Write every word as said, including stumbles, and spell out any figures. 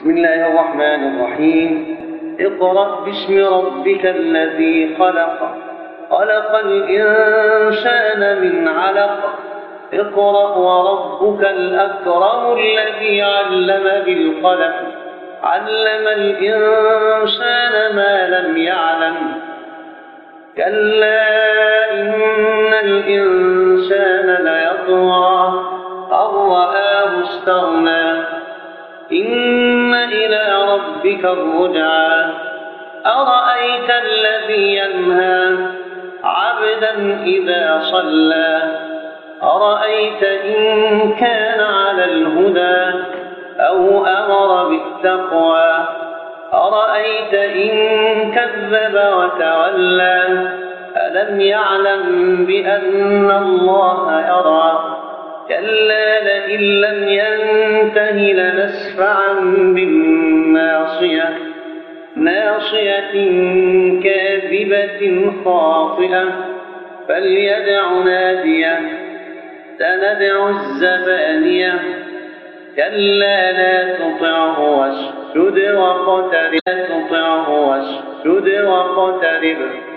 بسم الله الرحمن الرحيم. اقرأ باسم ربك الذي خلق خلق الإنسان من علق اقرأ وربك الأكرم الذي علم بالقلم علم الإنسان ما لم يعلم كلا إن الإنسان ليطغى أن رآه استغنى إن إلى ربك الرجعى أرأيت الذي ينهى عبدا إذا صلى أرأيت إن كان على الهدى أو أمر بالتقوى أرأيت إن كذب وتولى ألم يعلم بأن الله يرى كلا لئن لم ينته لنسفعا بالناصية ناصية كاذبة خاطئة فليدع ناديه سندع الزبانية كلا لا تطعه واسجد واقترب لا تطعه واسجد واقترب